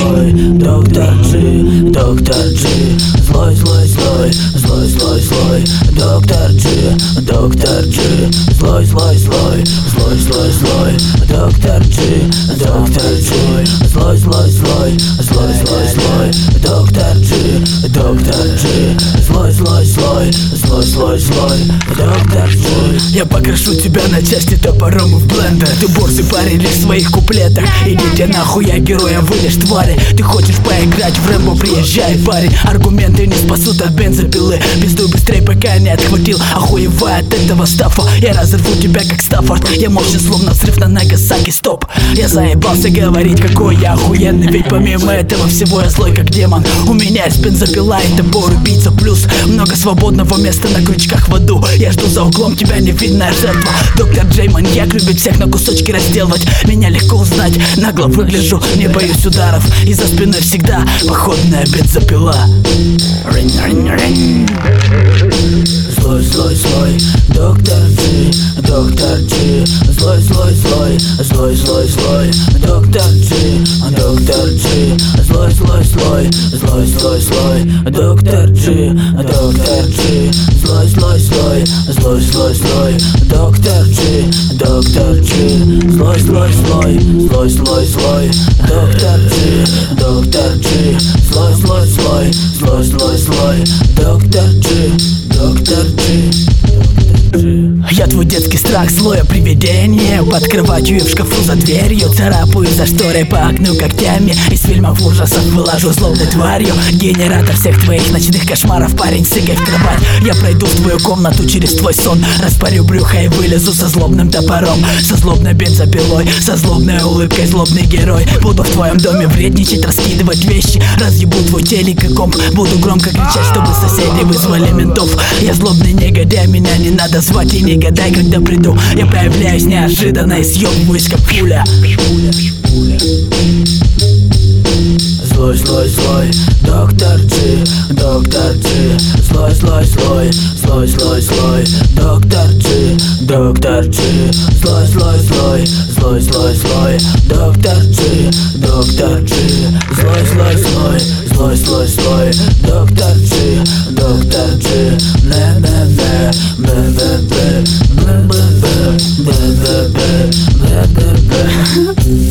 злой, доктор G, доктор G, злой, злой, злой, злой, злой, злой, доктор G, доктор G, злой, злой, злой, злой, злой, злой, доктор G, доктор G, злой, злой, злой, злой, злой, злой, доктор G, доктор G, злой, злой, злой, злой, злой, злой, доктор G. Я покрашу тебя на части топором и в блендер. Ты борзый парень лишь в своих куплетах. Идите нахуй, я герой, а вы лишь твари. Ты хочешь поиграть в Рэмбо, приезжай, парень. Аргументы не спасут от бензопилы. Пиздуй быстрей, пока не отхватил. Охуевай от этого стафа. Я разорву тебя как Стаффорд. Я мощен, словно взрыв на Нагасаки. Стоп, я заебался говорить, какой я охуенный. Ведь помимо этого всего я злой как демон. У меня есть бензопила и топор убийца. Плюс много свободного места на крючках в аду. Я жду за углом, тебя невидная жертва. Доктор Джей, маньяк, любит всех на кусочки разделывать. Меня легко узнать, нагло выгляжу, не боюсь ударов. И за спиной всегда походная бензопила. Злой, злой, злой, доктор G, доктор G, злой, злой, злой, злой, злой, злой, доктор G, доктор G, злой, злой, злой, злой, злой, злой, доктор G, доктор G, злой, злой, злой, злой, злой, злой, доктор G, доктор G, злой, злой, злой, злой, злой, злой, доктор G, доктор G, злой, злой, злой, злой, злой, злой, доктор G, доктор G. Я твой детский страх, злое привидение. Под кроватью и в шкафу за дверью. Царапаю за шторой по окну когтями. Из фильмов ужасов вылажу злобной тварью. Генератор всех твоих ночных кошмаров. Парень, сыгай в кровать. Я пройду в твою комнату через твой сон. Распарю брюхо и вылезу со злобным топором. Со злобной бензопилой, со злобной улыбкой, злобный герой. Буду в твоем доме вредничать, раскидывать вещи. Разъебу твой телек и комп. Буду громко кричать, чтобы соседи вызвали ментов. Я злобный негодяй, меня не надо звать. И не гадай, когда приду. Я появляюсь неожиданно и съебываюсь как пуля. Злой, злой, злой, доктор G, доктор G, злой, злой, злой, злой, злой, злой, доктор G, доктор G, злой, злой, злой, злой, злой, злой, доктор G, доктор G, злой, злой, злой, злой, злой, злой, доктор G, доктор G, бе бе бе бе бе бе бе бе бе бе бе бе бе бе.